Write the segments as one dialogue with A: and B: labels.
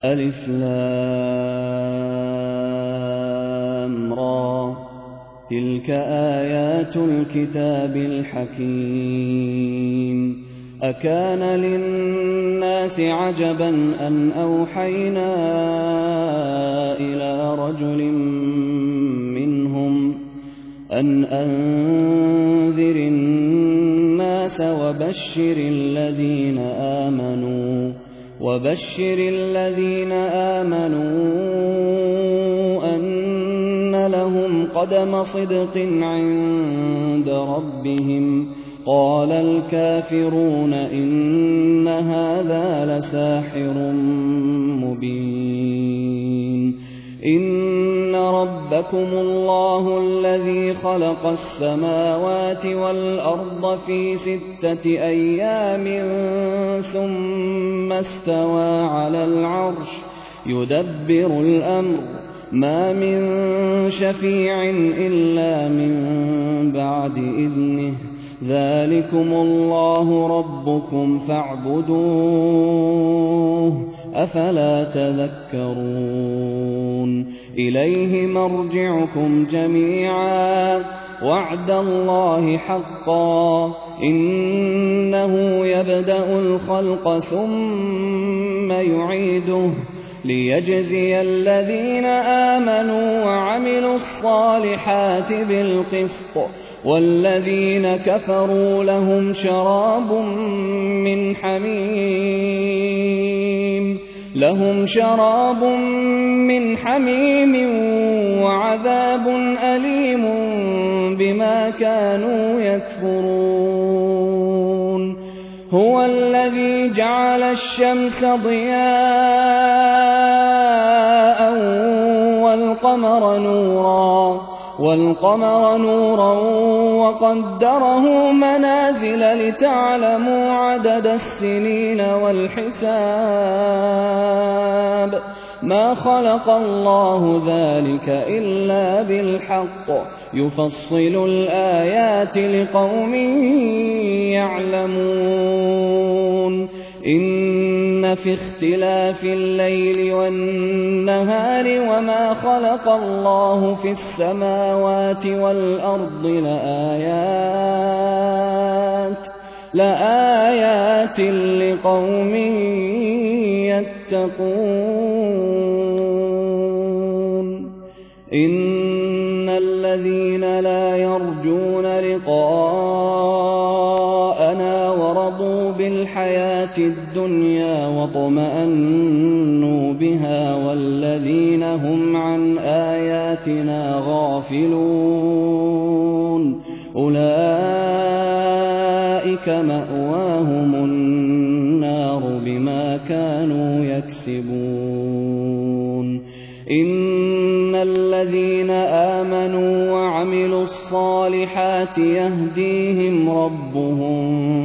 A: ألف لام را تلك آيات الكتاب الحكيم أكان للناس عجبا أن أوحينا إلى رجل منهم أن أنذر الناس وبشر الذين آمنوا أن لهم قدم صدق عند ربهم قال الكافرون إن هذا لساحر مبين إن ربكم الله الذي خلق السماوات والأرض في 6 أيام ثم استوى على العرش يدبر الأمر ما من شفيع إلا من بعد إذنه ذلكم الله ربكم فاعبدوه أفلا تذكرون إليه مرجعكم جميعا وعد الله حقا إنه يبدأ الخلق ثم يعيده ليجزي الذين آمنوا وعملوا الصالحات بالقسط والذين كفروا لهم شراب من حميم وعذاب أليم بما كانوا يكفرون هو الذي جعل الشمس ضياء والقمر نورا وقدره منازل لتعلموا عدد السنين والحساب ما خلق الله ذلك إلا بالحق يفصل الآيات لقوم يعلمون إن في اختلاف الليل والنهار وما خلق الله في السماوات والأرض لآيات لقوم يتقون إن الذين لا يرجون لقاءنا ورضوا بالحياة الدنيا واطمأنوا بها والذين هم عن آياتنا غافلون أولئك مأواهم النار بما كانوا يكسبون إن الذين آمنوا وعملوا الصالحات يهديهم ربهم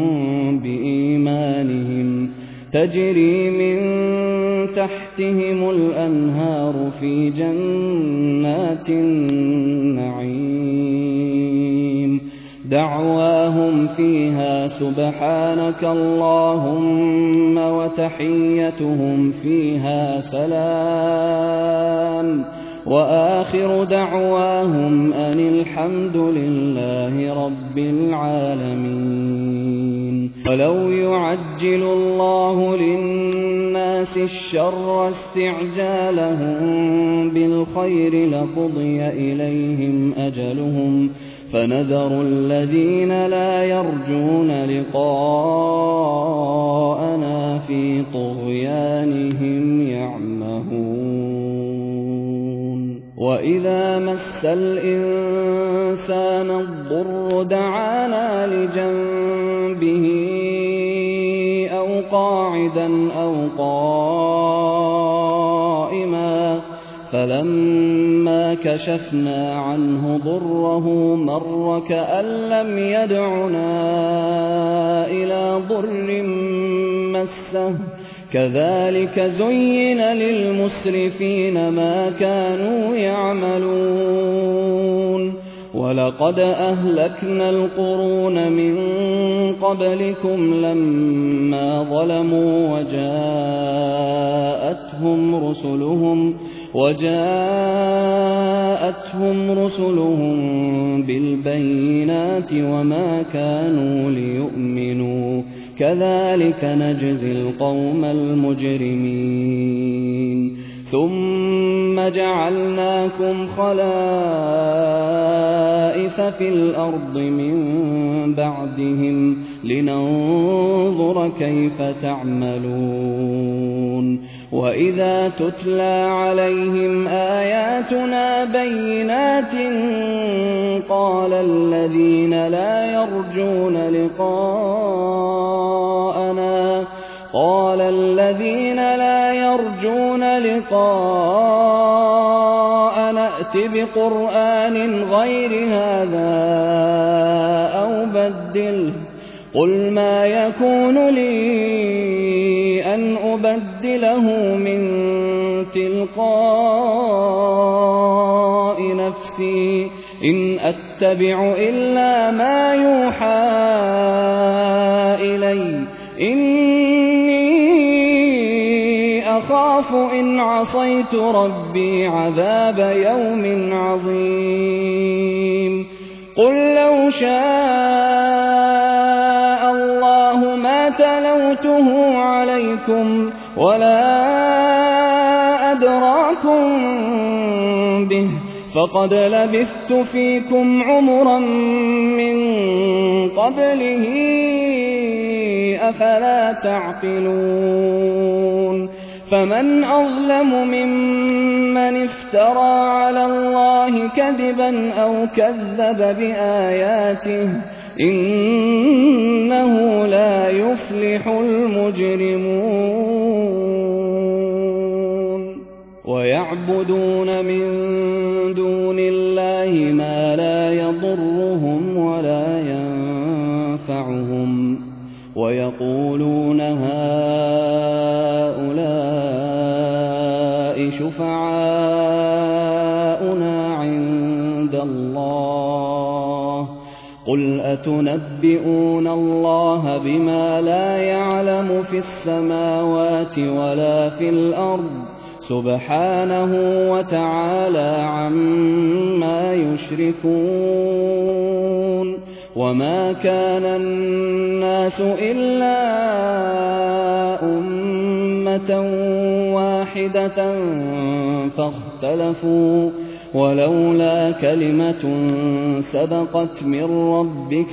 A: بإيمانهم تجري من تحتهم الأنهار في جنات النعيم دعواهم فيها سبحانك اللهم وتحيتهم فيها سلام وآخر دعواهم أن الحمد لله رب العالمين ولو يعجل الله للناس الشر استعجالهم بالخير لقضي إليهم أجلهم فنذر الذين لا يرجون لقاءنا في طغيانهم يعمهون وإذا مس الإنسان الضر دعانا لجنبه أو قاعدا أو قائما فلما كشفنا عنه ضره مر كأن لم يدعنا إلى ضر مسه كذلك زين للمسرفين ما كانوا يعملون وَلَقَدْ أَهْلَكْنَا الْقُرُونَ مِن قَبْلِكُمْ لَمَّا ظَلَمُوا وَجَاءَتْهُمْ رُسُلُهُم بِالْبَيِّنَاتِ وَمَا كَانُوا لِيُؤْمِنُوا ۚ كَذَٰلِكَ نَجْزِي الْقَوْمَ الْمُجْرِمِينَ ثُمَّ جَعَلْنَاكُمْ خَلَائِفَ فِي الْأَرْضِ مِن بَعْدِهِمْ لِنَنظُرَ كَيْفَ تَعْمَلُونَ وَإِذَا تُتْلَىٰ عَلَيْهِمْ آيَاتُنَا بَيِّنَاتٍ قَالَ الَّذِينَ لَا يَرْجُونَ لِقَاءَنَا ائْتِ بِقُرْآنٍ غَيْرِ هَٰذَا أَوْ بَدِّلْهُ ۚ قُلْ مَا يَكُونُ لِي أَنْ أُبَدِّلَهُ مِن تِلْقَاءِ نَفْسِي ۖ إِنْ أَتَّبِعُ إِلَّا مَا يُوحَىٰ إِلَيَّ ۖ إِنِّي أَخَافُ إِنْ عَصَيْتُ رَبِّي عَذَابَ يَوْمٍ عَظِيمٍ قُل لَّوْ شَاءَ اللَّهُ مَا تَلَوْتُهُ عَلَيْكُمْ وَلَا أَدْرَاكُم بِهِ ۖ فَقَدْ لَبِثْتُ فِيكُمْ عُمُرًا مِّن قَبْلِهِ ۚ أَفَلَا تَعْقِلُونَ فَمَنْ أَظْلَمُ مِمَّنِ افْتَرَىٰ عَلَى اللَّهِ كَذِبًا أَوْ كَذَّبَ بِآيَاتِهِ ۚ إِنَّهُ لَا يُفْلِحُ الْمُجْرِمُونَ وَيَعْبُدُونَ مِن دُونِ اللَّهِ مَا لَا يَضُرُّهُمْ وَلَا يَنفَعُهُمْ وَيَقُولُونَ هَٰؤُلَاءِ شُفَعَاؤُنَا عِندَ اللَّهِ ۚ قُلْ أَتُنَبِّئُونَ اللَّهَ بِمَا لَا يَعْلَمُ فِي السَّمَاوَاتِ وَلَا فِي الْأَرْضِ ۚ سُبْحَانَهُ وَتَعَالَىٰ عَمَّا يُشْرِكُونَ وَمَا كَانَ النَّاسُ إِلَّا أُمَّةً وَاحِدَةً فَاخْتَلَفُوا ۚ وَلَوْلَا كَلِمَةٌ سَبَقَتْ مِن رَّبِّكَ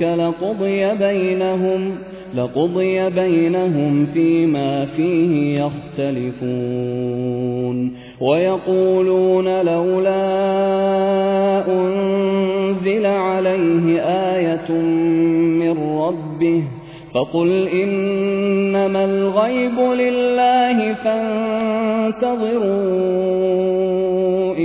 A: لَقُضِيَ بَيْنَهُمْ فِيمَا فِيهِ يَخْتَلِفُونَ وَيَقُولُونَ لَوْلَا أُنزِلَ عَلَيْهِ آيَةٌ مِّن رَّبِّهِ ۖ فَقُلْ إِنَّمَا الْغَيْبُ لِلَّهِ فَانتَظِرُوا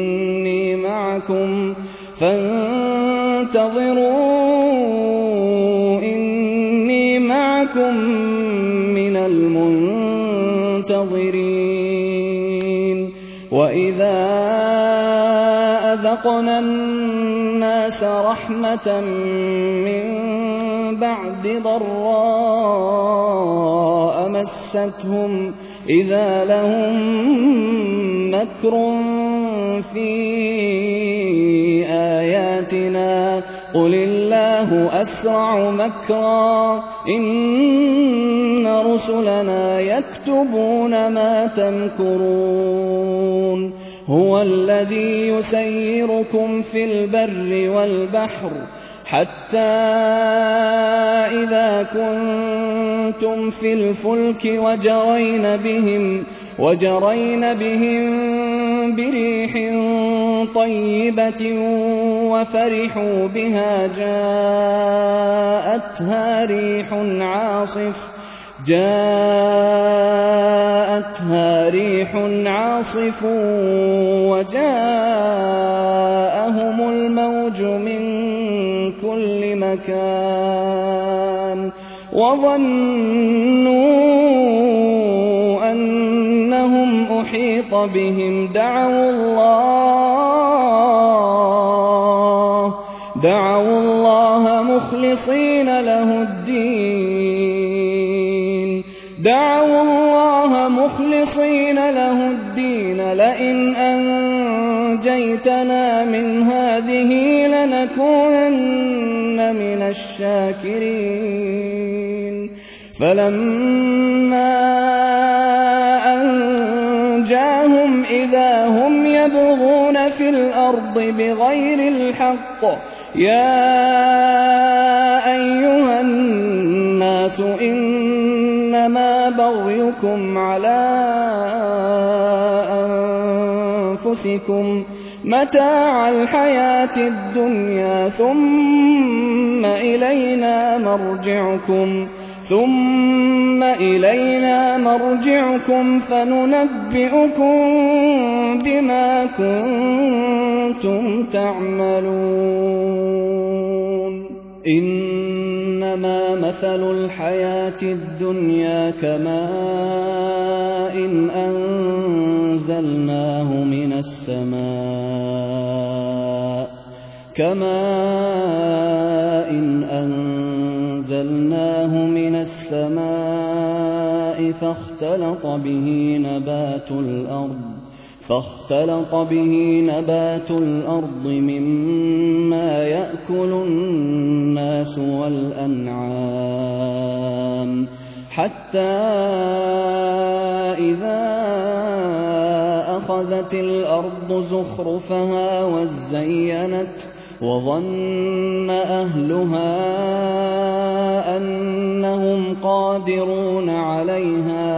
A: إِنِّي مَعَكُم مِّنَ الْمُنتَظِرِينَ وَإِذَا أَذَقْنَا النَّاسَ رَحْمَةً مِّن بَعْدِ ضَرَّاءَ مَسَّتْهُمْ إِذَا لَهُم مَّكْرٌ فِي آيَاتِنَا ۚ قُلِ اللَّهُ أَسْرَعُ مَكْرًا ۚ إِنَّ رُسُلَنَا يَكْتُبُونَ مَا تَمْكُرُونَ هُوَ الَّذِي يُسَيِّرُكُمْ فِي الْبَرِّ وَالْبَحْرِ حَتَّىٰ إِذَا كُنتُمْ فِي الْفُلْكِ وَجَرَيْنَ بِهِم بِرِيحٍ طَيِّبَةٍ وَفَرِحُوا بِهَا جاءتها ريح عاصف وجاءهم الموج من كل مكان وظنوا أنهم أحيط بهم مخلصين له الدين دعوا الله مخلصين له الدين لئن أنجيتنا من هذه لنكونن من الشاكرين فلما أنجاهم إذا هم يبغون في الأرض بغير الحق يا أيها الناس إنما بغيكم على أنفسكم متاع الحياة الدنيا ثم إلينا مرجعكم فننبئكم بما كنتم تعملون إنما مثل الحياة الدنيا كماء أنزلناه من السماء فاختلط به نبات الأرض مما يأكل الناس والأنعام حتى إذا أخذت الأرض زخرفها وزينت وظن أهلها أنهم قادرون عليها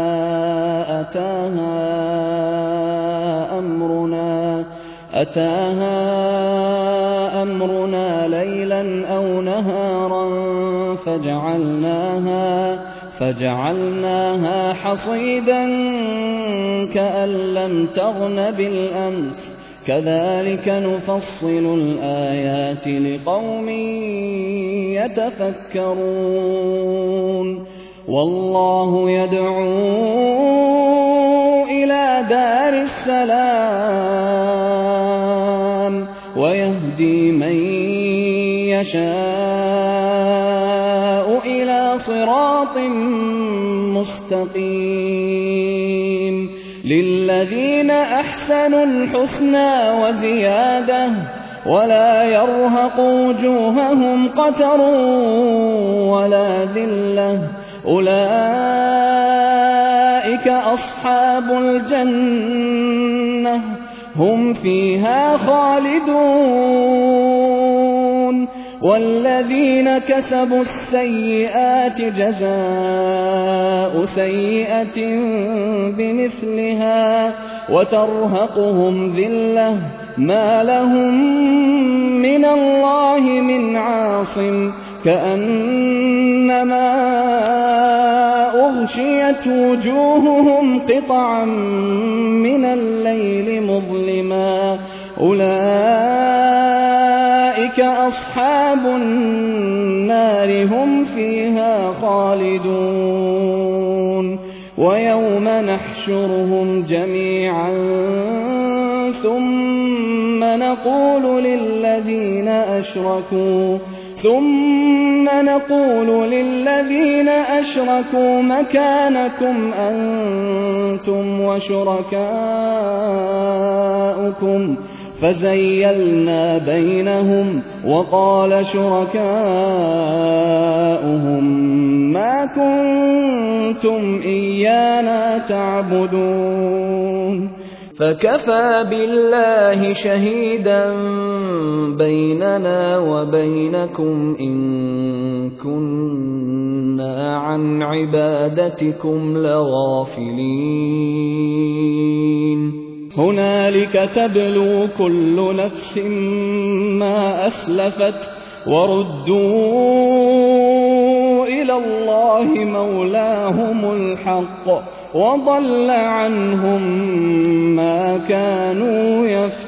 A: أتاها أمرنا ليلا أو نهارا فجعلناها حصيدا كأن لم تغن بالأمس كذلك نفصل الآيات لقوم يتفكرون والله يدعو إلى دار السلام ويهدي من يشاء إلى صراط مستقيم للذين أحسنوا الحسنى وزيادة ولا يرهق وجوههم قتر ولا ذلة أولئك أصحاب الجنة هم فيها خالدون والذين كسبوا السيئات جزاء سيئة بمثلها وترهقهم ذلة ما لهم من الله من عاصم كأنما أغشيت وجوههم قطعا من الليل مظلما أولئك أصحاب النار هم فيها خالدون ويوم نحشرهم جميعا ثم نقول للذين أشركوا مكانكم أنتم وشركاؤكم فزيلنا بينهم وقال شركاؤهم ما كنتم إيانا تعبدون فكفى بالله شهيدا بيننا وبينكم إن كنا عن عبادتكم لغافلين هنالك تبلو كل نفس ما أسلفت وردوا إلى الله مولاهم الحق وضل عنهم ما كانوا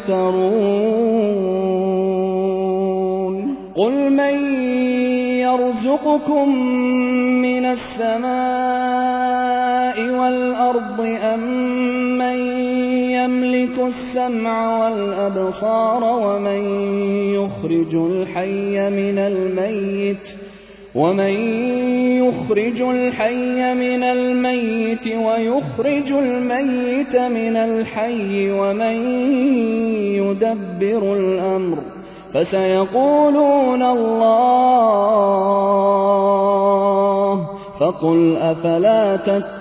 A: يفترون قل من يرزقكم من السماء والأرض أم من يملك يملك السمع والأبصار ومن يخرج الحي من الميت ويخرج الميت من الحي ومن يدبر الأمر فسيقولون الله فقل أفلا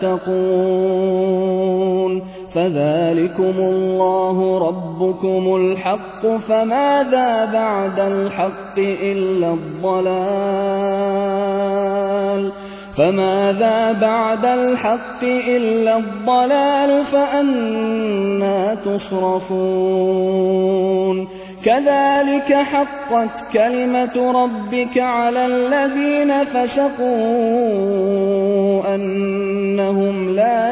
A: تتقون فذلكم الله ربكم الحق فماذا بعد الحق إلا الضلال فأنى تصرفون كذلك حقت كلمة ربك على الذين فسقوا أنهم لا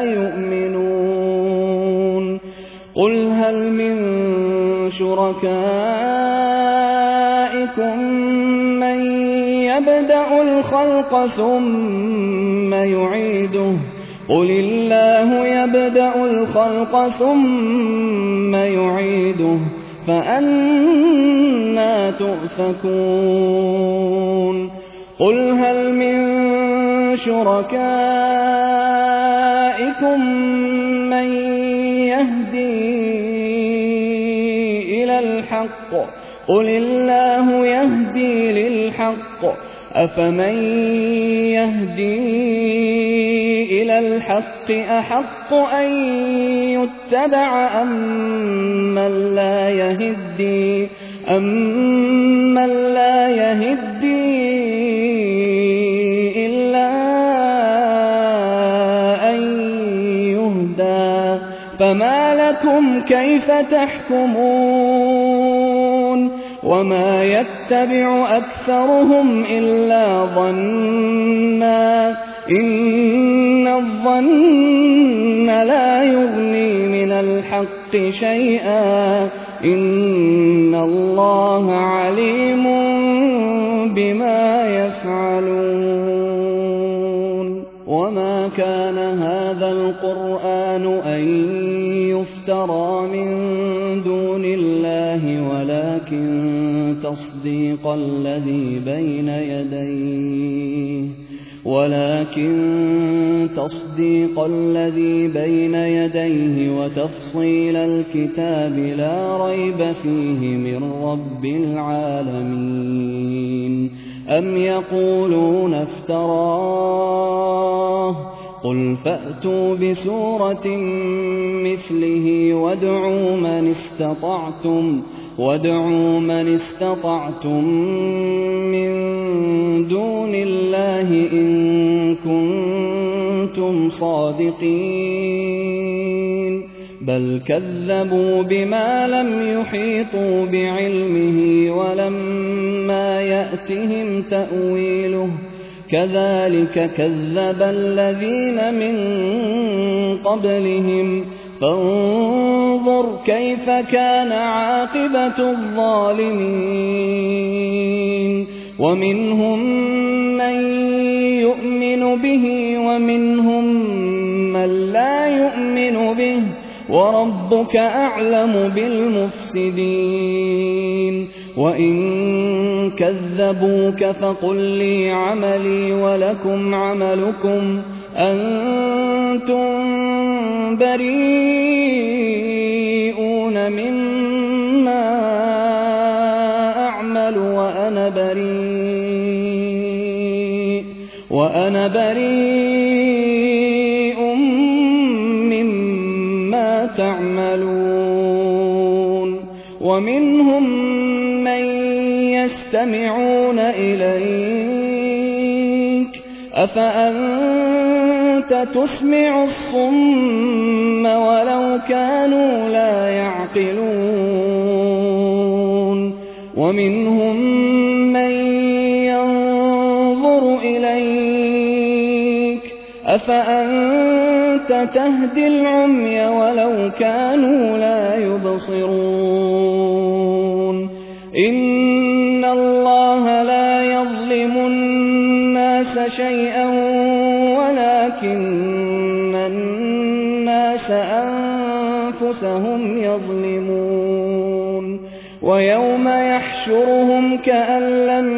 A: يؤمنون قل هل من شركائكم من يبدأ الخلق ثم يعيده قل الله يبدأ الخلق ثم يعيده فأنى تؤفكون قل هل من شركائكم من يهدي إلى الحق قل الله يهدي للحق أفمن يهدي إلى الحق أحق أن يتبع أمن لا يهدي إلا أن يهدى فما لكم كيف تحكمون وما يتبع أكثرهم إلا ظنا إن الظن لا يغني من الحق شيئا إن الله عليم بما يفعلون وما كان هذا القرآن أن يفترى من دون الله ولكن تصديق الذي بين يديه وتفصيل الكتاب لا ريب فيه من رب العالمين أم يقولون افتراه قل فأتوا بسورة مثله وادعوا من استطعتم من دون الله إن كنتم صادقين بل كذبوا بما لم يحيطوا بعلمه ولما يأتهم تأويله كذلك كذب الذين من قبلهم فانظر كيف كان عاقبة الظالمين ومنهم من يؤمن به ومنهم من لا يؤمن به وربك أعلم بالمفسدين وإن كذبوك فقل لي عملي ولكم عملكم أنتم بريئون مما أعمل وأنا بريء مما تعملون ومنهم من يستمعون إليك أفأنت تسمع الصم ولو كانوا لا يعقلون ومنهم من ينظر إليك أفأنت تهدي العمي ولو كانوا لا يبصرون إن الله لا يظلم الناس شيئا ولكن الناس أنفسهم يظلمون ويوم يحشرهم كأن لم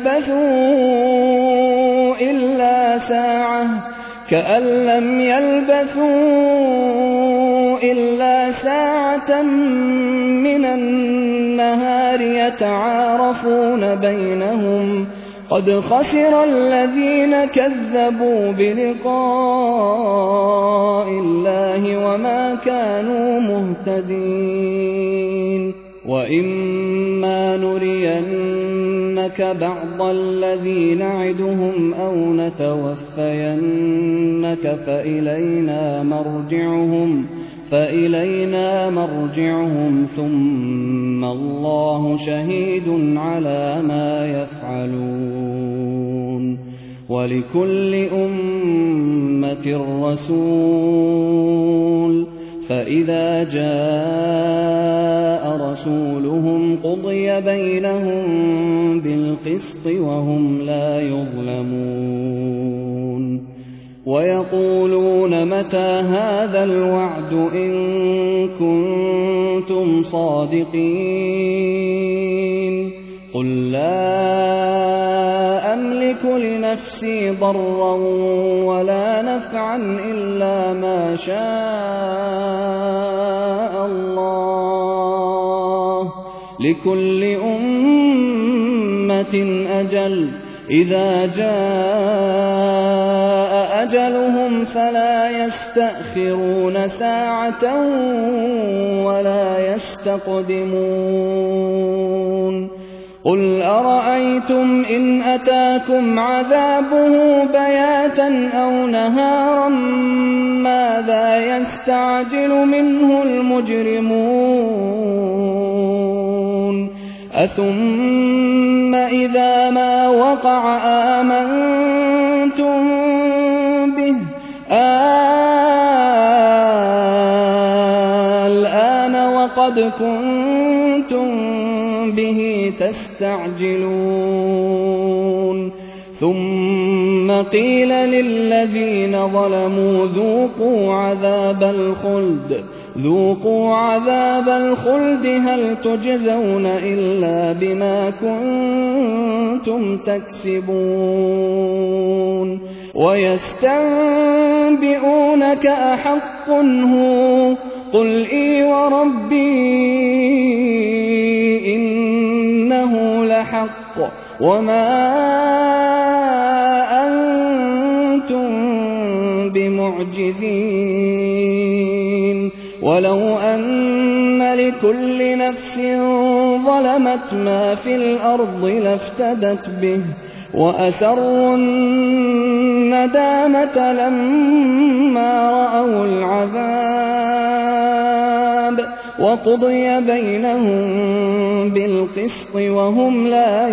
A: يلبثوا إلا ساعة من النهار يتعارفون بينهم قد خسر الذين كذبوا بلقاء الله وما كانوا مهتدين وإما نرينك بعض الذي نعدهم أو نتوفينك فإلينا مرجعهم ثم الله شهيد على ما يفعلون ولكل أمة رسول فإذا جاء رسولهم قضي بينهم بالقسط وهم لا يظلمون ويقولون متى هذا الوعد إن كنتم صادقين قل لا أملك لنفسي ضرا ولا نفعا إلا ما شاء الله لكل أمة أجل إذا جاء أجلهم فلا يستأخرون ساعة ولا يستقدمون قل أرأيتم إن أتاكم عذابه بياتا أو نهارا ماذا يستعجل منه المجرمون أثم إذا ما وقع آمنتم به الآن وقد كنتم به تستعجلون ثم قيل للذين ظلموا ذوقوا عذاب الخلد هل تجزون إلا بما كنتم تكسبون ويستنبئونك أحق هو قل إي وربي إنه لحق وما أنتم بمعجزين ولو أن لكل نفس ظلمت ما في الأرض لافتدت به وأسروا الندامة لما رأوا العذاب وقضي بينهم بالقسط وهم لا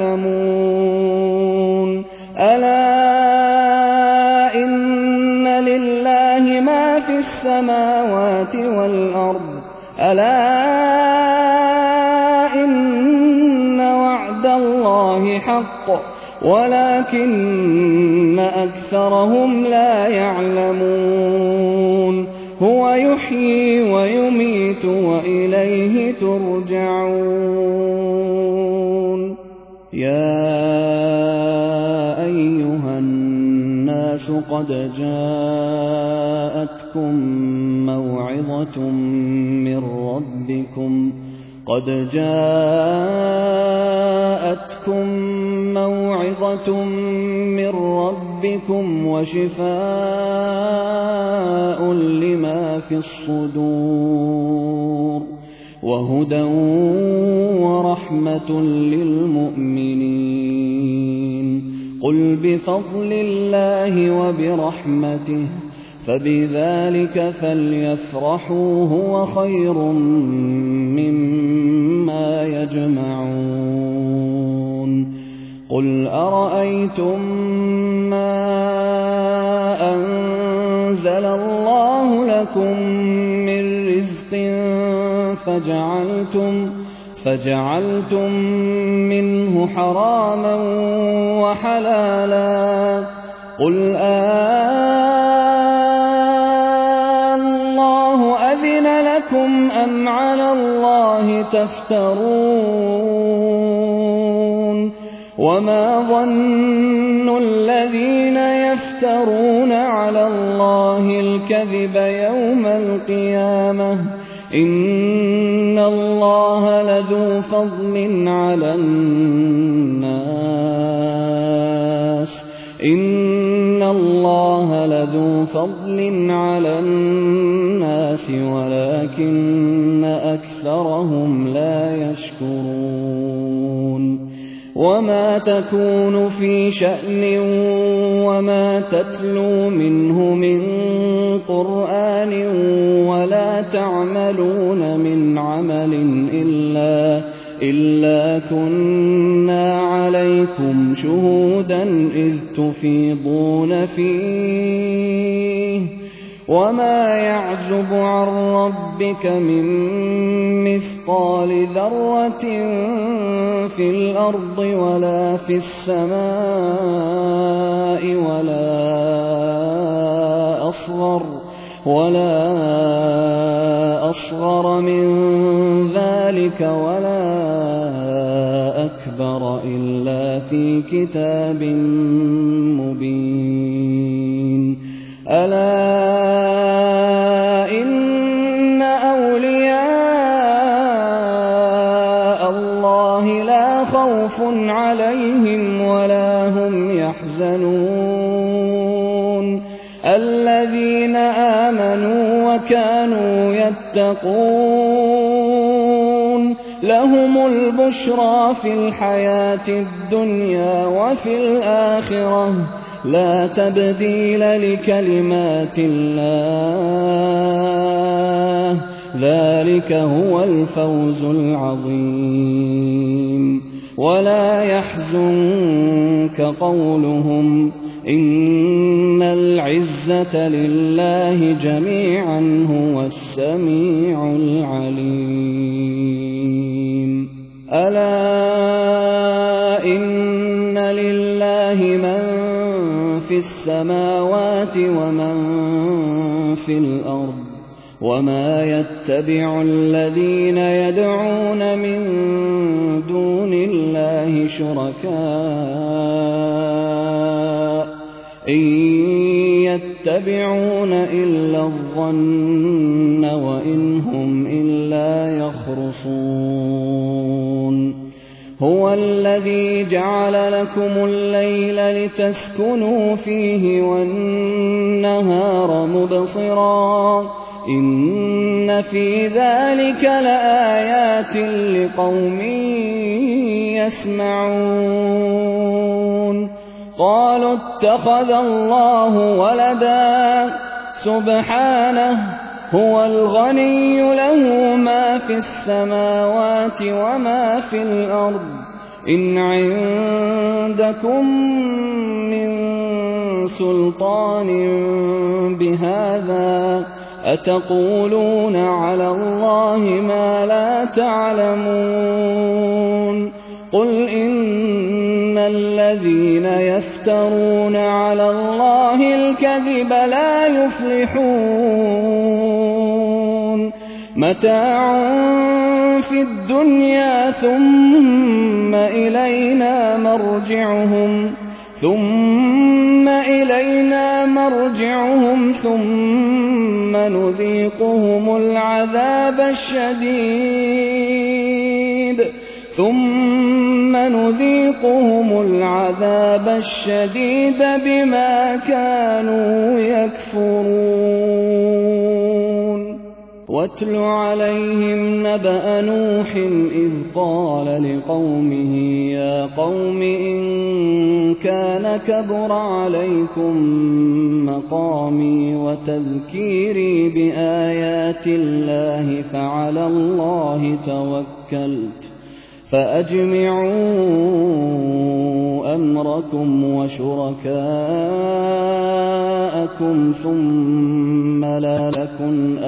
A: يظلمون ألا إن لله ما في السماوات والأرض ألا إن وعد الله حق ولكن أكثرهم لا يعلمون هو يحيي ويميت وإليه ترجعون يا أيها الناس قد جاءتكم موعظة من ربكم وشفاء لما في الصدور وهدى ورحمة للمؤمنين قل بفضل الله وبرحمته فبذلك فليفرحوا هو خير مما يجمعون قل أرأيتم ما أنزل الله لكم من رزق فجعلتم منه حراما وحلالا قل الله أذن لكم عليكم أم على الله تفترون وما ظن الذين يفترون على الله الكذب يوم القيامة إن الله لذو فضل على الناس ولكن أكثرهم لا يشكرون وما تكون في شأن وما تتلو منه من قرآن ولا تعملون من عمل إلا كنا عليكم شهودا إذ تفيضون فيه وما يعزب عن ربك من مثقال ذرة في الأرض ولا في السماء ولا أصغر من ذلك ولا أكبر إلا في كتاب مبين ألا إن أولياء الله لا خوف عليهم ولا هم يحزنون الذين آمنوا وكانوا يتقون لهم البشرى في الحياة الدنيا وفي الآخرة لا تبديل لكلمات الله ذلك هو الفوز العظيم ولا يحزنك قولهم إن العزة لله جميعا هو السميع العليم ألا إن لله من في السماوات ومن في الأرض وما يتبع الذين يدعون من دون الله شركاء إن يتبعون إلا الظن وإن هم إلا يخرصون هو الذي جعل لكم الليل لتسكنوا فيه والنهار مبصرا إن في ذلك لآيات لقوم يسمعون قالوا اتخذ الله ولدا سبحانه هو الغني له ما في السماوات وما في الأرض إن عندكم من سلطان بهذا أتقولون على الله ما لا تعلمون قل إن الذين يفترون على الله الكذب لا يفلحون متاع في الدنيا ثم إلينا مرجعهم ثم نذيقهم العذاب الشديد بما كانوا يكفرون واتل عليهم نبأ نوح إذ قال لقومه يا قوم إن كان كبر عليكم مقامي وتذكيري بآيات الله فعلى الله توكلت فأجمعوا أمركم وشركاءكم ثم لا يكن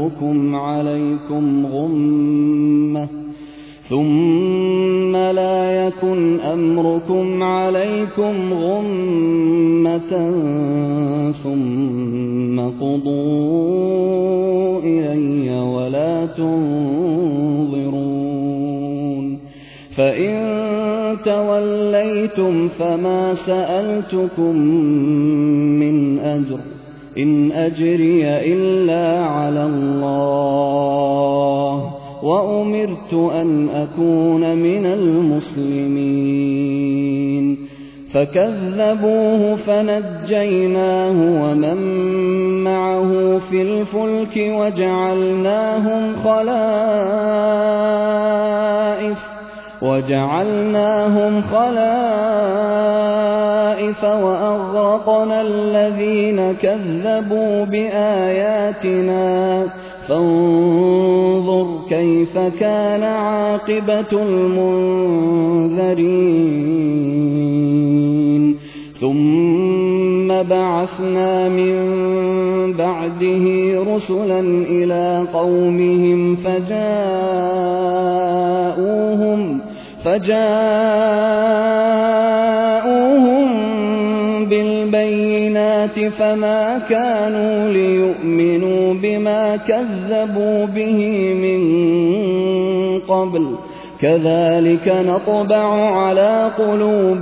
A: أمركم عليكم غمة ثم قضوا إلي ولا أفلا تنظرون فإن توليتم فما سألتكم من أجر إن أجري إلا على الله وأمرت أن أكون من المسلمين فكذبوه فنجيناه ومن معه في الفلك وجعلناهم خلائف وأغرقنا الذين كذبوا بآياتنا فانظر كيف كان عاقبة المنذرين ثم بعثنا من بعده رسلا إلى قومهم فجاءوهم بالبينات فما كانوا ليؤمنوا بما كذبوا به من قبل كذلك نطبع على قلوب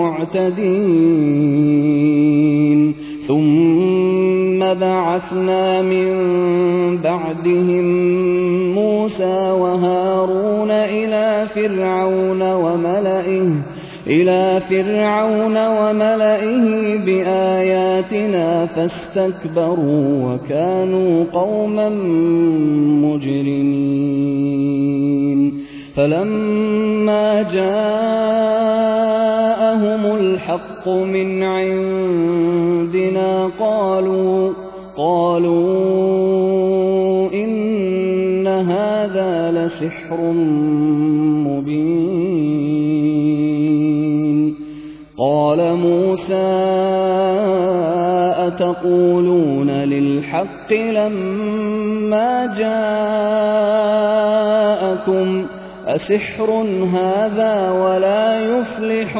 A: المعتدين ثم بعثنا من بعدهم موسى وهارون إلى فرعون وملئه بآياتنا فاستكبروا وكانوا قوما مجرمين فلما جاءهم الحق من عندنا قالوا إن هذا لسحر مبين قال موسى أتقولون للحق لما جاءكم أسحر هذا ولا يفلح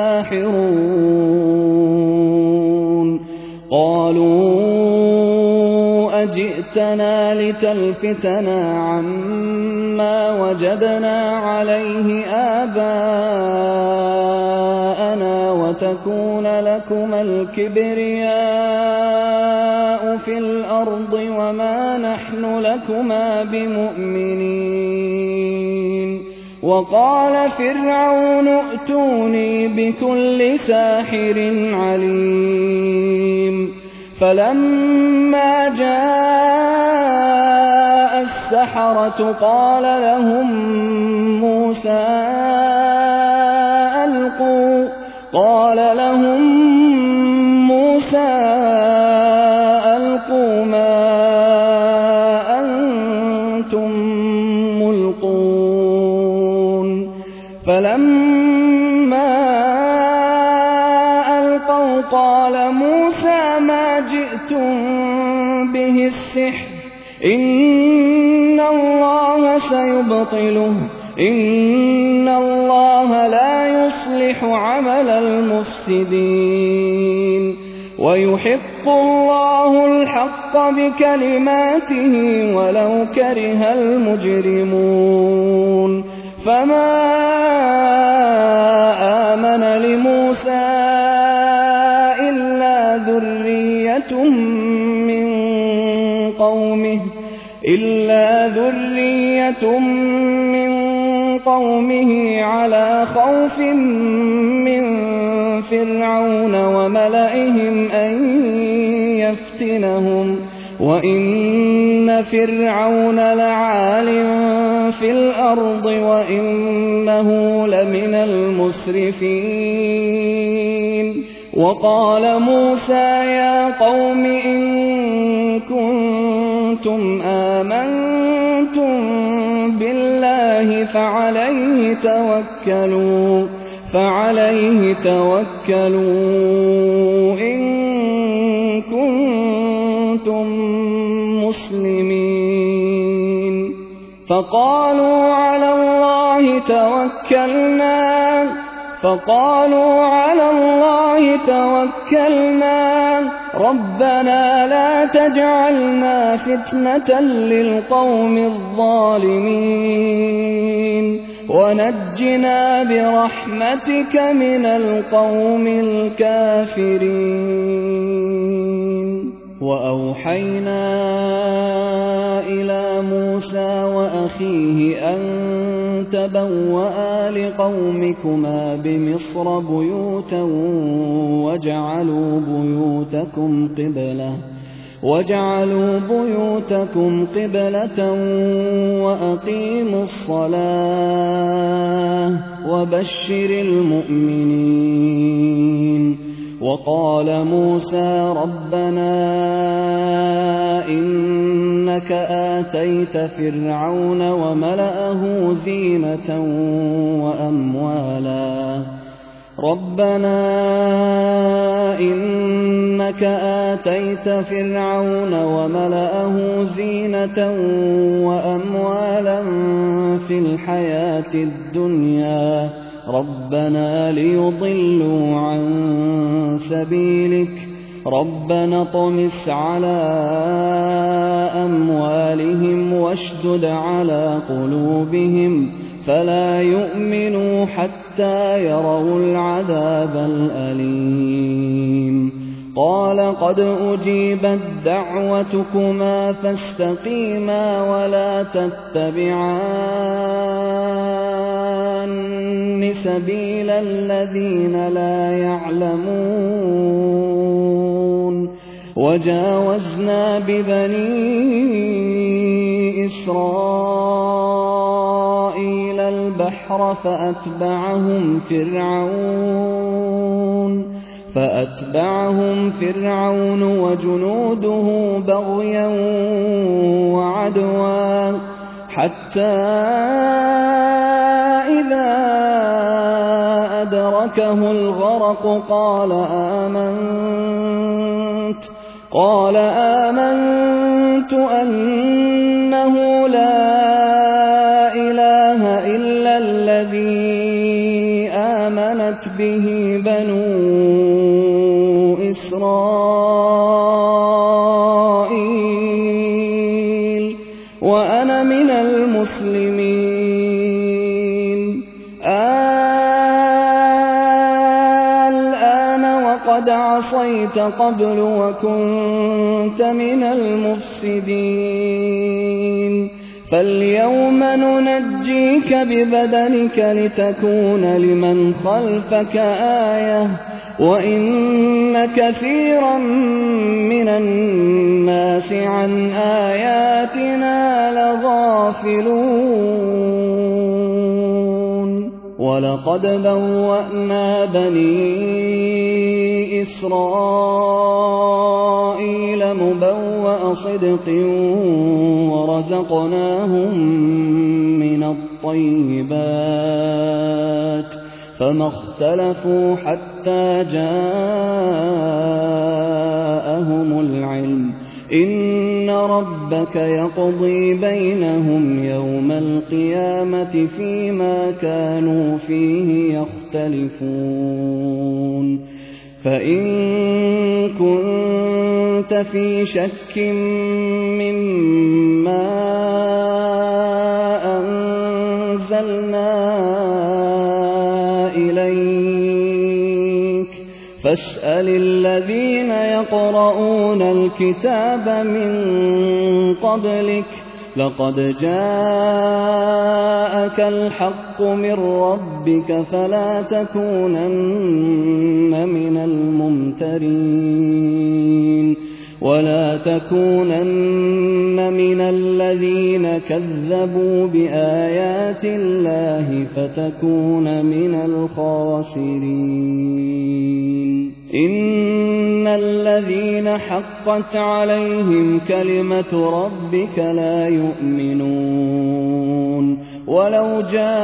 A: الساحرون قالوا أجئتنا لتلفتنا عما وجدنا عليه آباءنا وتكون لكما الكبرياء في الأرض وما نحن لكما بمؤمنين وقال فرعون ائتوني بكل ساحر عليم فلما جاء السحرة قال لهم موسى ألقوا ما أنتم ملقون فلما ألقوا قال موسى ما جئتم به السحر إن الله سيبطله إن الله لا يصلح عمل المفسدين ويحق الله الحق بكلماته ولو كره المجرمون فما آمن لموسى إلا ذرية من قومه على خوف من فرعون وملئهم أن يفتنهم وإن فرعون لعال في الأرض وإنه لمن المسرفين وقال موسى يا قوم إن كنتم آمنتم بالله فعليه توكلوا إن كنتم مسلمين فقالوا على الله توكلنا ربنا لا تجعلنا فتنة للقوم الظالمين ونجنا برحمتك من القوم الكافرين. وأوحينا إلى موسى وأخيه أن تبوأ لقومكما بمصر بيوتا وجعلوا بيوتكم قبلة وأقيموا الصلاة وبشر المؤمنين. وقال موسى ربنا إنك آتيت فرعون وملأه زينة وأموالا في الحياة الدنيا ربنا ليضلوا عن سبيلك ربنا اطمس على أموالهم واشدد على قلوبهم فلا يؤمنوا حتى يروا العذاب الأليم. قال قد أجيبت دعوتكما فاستقيما ولا تتبعان سبيل الذين لا يعلمون. وجاوزنا ببني إسرائيل البحر فأتبعهم فرعون وجنوده بغيا وعدوا حتى إذا أدركه الغرق قال آمنت أنه لا إله إلا الذي آمنت به بنو إسرائيل وأنا من المسلمين. الآن وقد عصيت قبل وكنت من المفسدين فاليوم ننجيك ببدنك لتكون لمن خلفك آية وإن كثيرا من الناس عن آياتنا لغافلون. ولقد بوأنا بني إسرائيل مبوأ صدق ورزقناهم من الطيبات فما اختلفوا حتى جاءهم العلم إن ربك يقضي بينهم يوم القيامة فيما كانوا فيه يختلفون. فإن كنت في شك مما أنزلنا إليك فاسأل الذين يقرؤون الكتاب من قبلك لقد جاءك الحق من ربك فلا تكونن من الممترين ولا تكونن من الذين كذبوا بآيات الله فتكون من الخاسرين. إن الذين حقت عليهم كلمة ربك لا يؤمنون ولو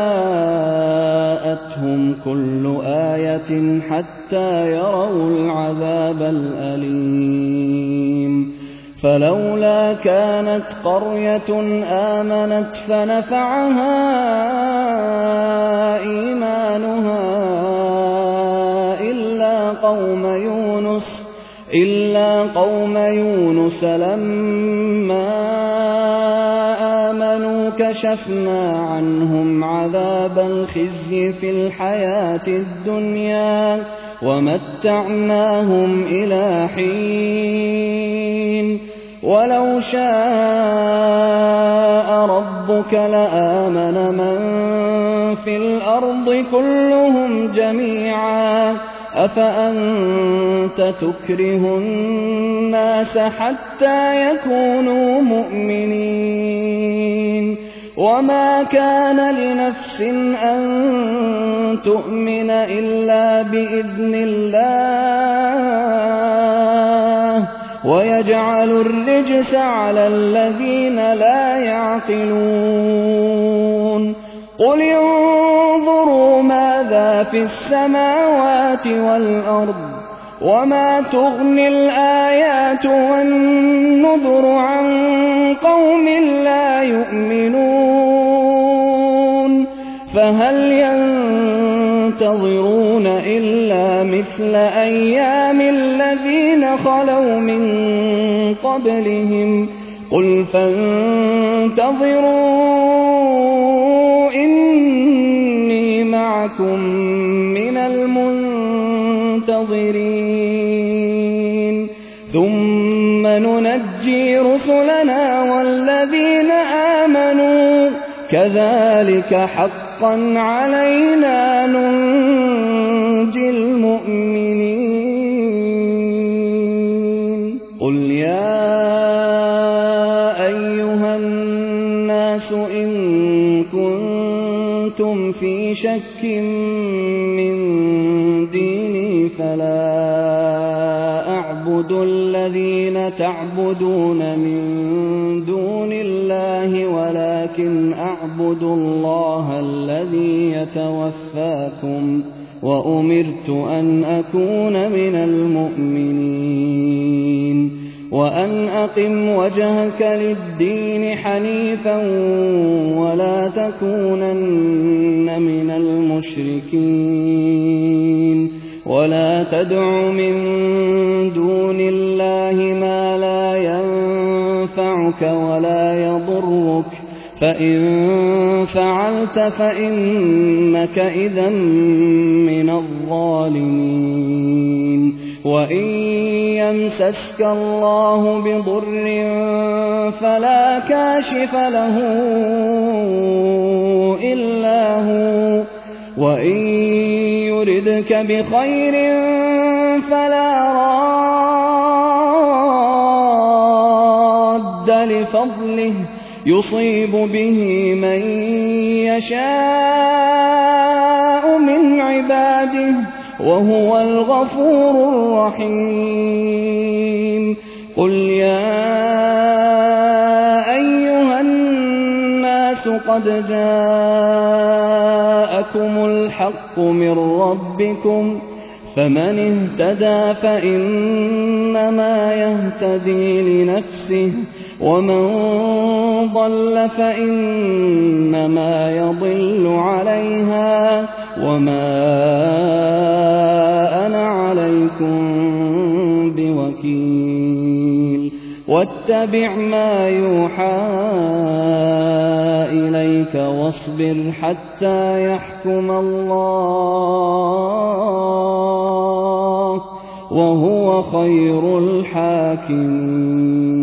A: جاءتهم كل آية حتى يروا العذاب الأليم. فلولا كانت قرية آمنت فنفعها إيمانها إلا قوم يونس لما آمنوا كشفنا عنهم عذاب الخزي في الحياة الدنيا ومتعناهم إلى حين ولو شاء ربك لآمن من في الأرض كلهم جميعا أفأنت تكره الناس حتى يكونوا مؤمنين وما كان لنفس أن تؤمن إلا بإذن الله ويجعل الرجس على الذين لا يعقلون قل انظروا ماذا في السماوات والأرض وما تغني الآيات والنذر عن قوم لا يؤمنون فهل ينتظرون إلا مثل أيام الذين خلوا من قبلهم قل فانتظروا إني معكم من المنتظرين ثم ننجي رسلنا والذين آمنوا كذلك حقا علينا ننجي المؤمنين قل يا أيها الناس إن كنتم في شك من ديني فلا أعبد الذين تعبدون من دون الله ولكن أعبد الله الذي يتوفاكم وأمرت أن أكون من المؤمنين وأن أقم وجهك للدين حنيفا ولا تكونن من المشركين ولا تدع من دون الله ما لا ينفعك ولا يضرك فإن فعلت فإنك إذا من الظالمين وإن يمسسك الله بضر فلا كاشف له إلا هو وإن يردك بخير فلا راد لفضله يصيب به من يشاء من عباده وهو الغفور الرحيم قل يا أيها الناس قد جاءكم الحق من ربكم فمن اهتدى فإنما يهتدي لنفسه ومن ضل فإنما يضل عليها وما أنا عليكم بوكيل واتبع ما يوحى إليك واصبر حتى يحكم الله وهو خير الحاكمين